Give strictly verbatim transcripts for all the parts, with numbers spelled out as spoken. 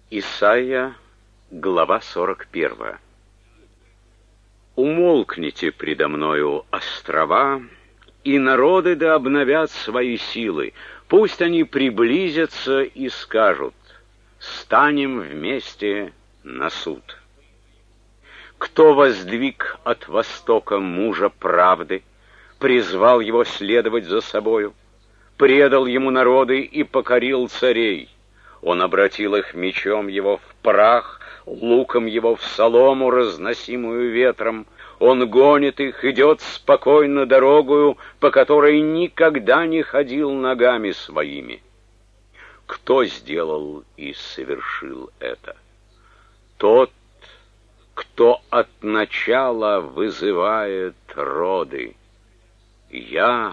Исайя, глава сорок первая. «Умолкните предо мною, острова, и народы да обновят свои силы. Пусть они приблизятся и скажут: станем вместе на суд. Кто воздвиг от востока мужа правды, призвал его следовать за собою, предал ему народы и покорил царей. Он обратил их мечом его в прах, луком его в солому, разносимую ветром. Он гонит их, идет спокойно дорогою, по которой никогда не ходил ногами своими. Кто сделал и совершил это? Тот, кто от начала вызывает роды. Я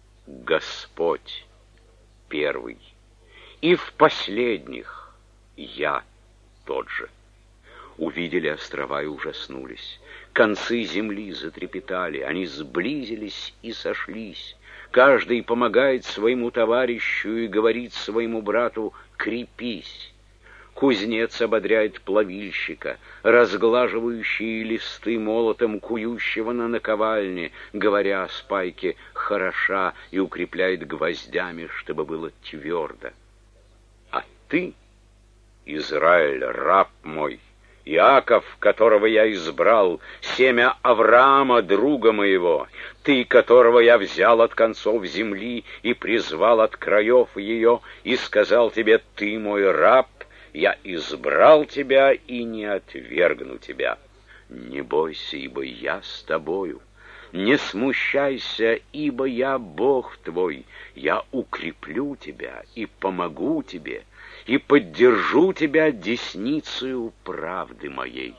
Господь первый, и в последних я тот же». Увидели острова и ужаснулись. Концы земли затрепетали, они сблизились и сошлись. Каждый помогает своему товарищу и говорит своему брату: крепись. Кузнец ободряет плавильщика, разглаживающий листы молотом кующего на наковальне, говоря о спайке хороша, и укрепляет гвоздями, чтобы было твердо. А ты, Израиль, раб мой, Иаков, которого я избрал, семя Авраама, друга моего, ты, которого я взял от концов земли и призвал от краев ее, и сказал тебе: ты мой раб, я избрал тебя и не отвергну тебя. Не бойся, ибо я с тобою. Не смущайся, ибо я Бог твой. Я укреплю тебя и помогу тебе, и поддержу тебя десницею правды моей.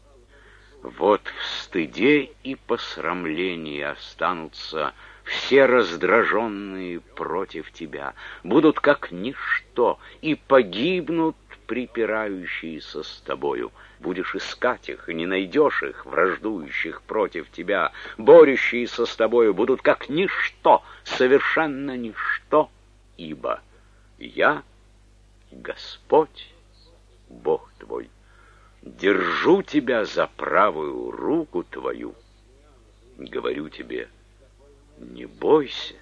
Вот в стыде и посрамлении останутся все раздраженные против тебя, будут как ничто, и погибнут припирающиеся с тобою. Будешь искать их, и не найдешь их, враждующих против тебя. Борющиеся с тобою будут как ничто, совершенно ничто, ибо я Господь, Бог твой, держу тебя за правую руку твою. Говорю тебе: не бойся,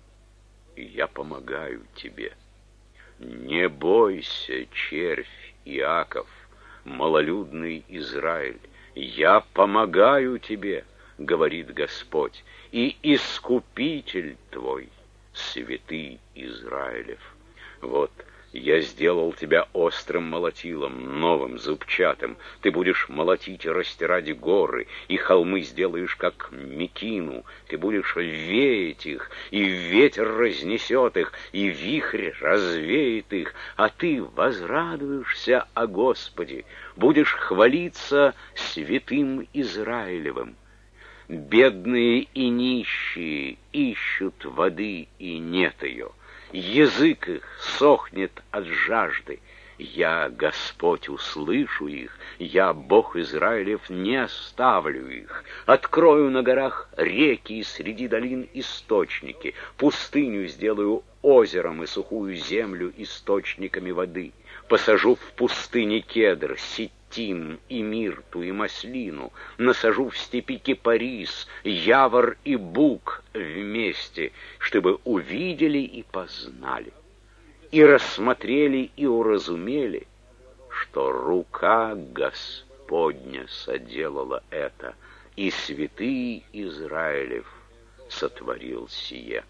я помогаю тебе. Не бойся, червь Иаков, малолюдный Израиль, я помогаю тебе, говорит Господь, и Искупитель твой, святый Израилев. Вот я сделал тебя острым молотилом, новым, зубчатым. Ты будешь молотить и растирать горы, и холмы сделаешь, как мекину. Ты будешь веять их, и ветер разнесет их, и вихрь развеет их. А ты возрадуешься о Господе, будешь хвалиться святым Израилевым. Бедные и нищие ищут воды, и нет ее. Язык их сохнет от жажды. Я, Господь, услышу их, я, Бог Израилев, не оставлю их. Открою на горах реки и среди долин источники, пустыню сделаю озером и сухую землю источниками воды. Посажу в пустыне кедр, ситим и мирту и маслину, насажу в степи кипарис, явор и бук вместе, чтобы увидели и познали, и рассмотрели и уразумели, что рука Господня соделала это, и святый Израилев сотворил сие.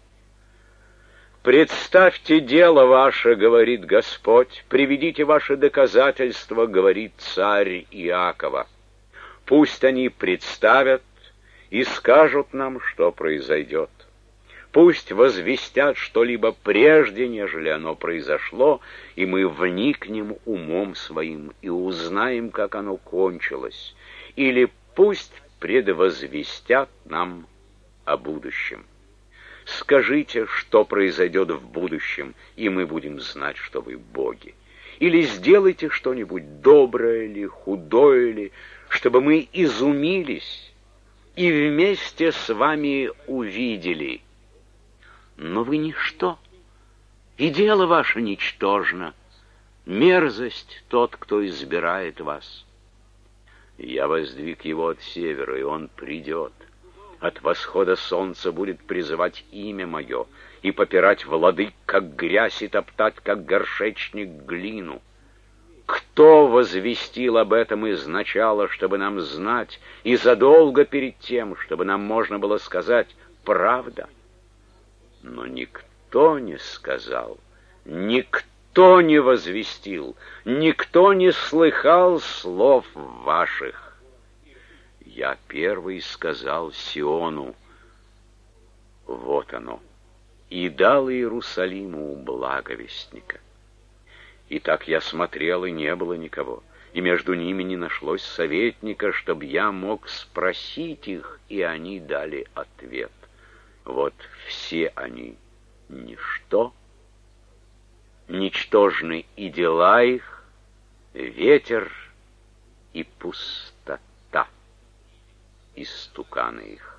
«Представьте дело ваше, — говорит Господь, — приведите ваши доказательства, — говорит царь Иакова. Пусть они представят и скажут нам, что произойдет. Пусть возвестят что-либо прежде, нежели оно произошло, и мы вникнем умом своим и узнаем, как оно кончилось. Или пусть предвозвестят нам о будущем. Скажите, что произойдет в будущем, и мы будем знать, что вы боги. Или сделайте что-нибудь доброе ли, худое ли, чтобы мы изумились и вместе с вами увидели. Но вы ничто, и дело ваше ничтожно. Мерзость тот, кто избирает вас. Я воздвиг его от севера, и он придет. От восхода солнца будет призывать имя мое и попирать владык, как грязь, и топтать, как горшечник, глину. Кто возвестил об этом изначала, чтобы нам знать, и задолго перед тем, чтобы нам можно было сказать правда? Но никто не сказал, никто не возвестил, никто не слыхал слов ваших. Я первый сказал Сиону: вот оно, и дал Иерусалиму благовестника. И так я смотрел, и не было никого, и между ними не нашлось советника, чтобы я мог спросить их, и они дали ответ. Вот все они ничто, ничтожны и дела их, ветер и пустота, истуканы их.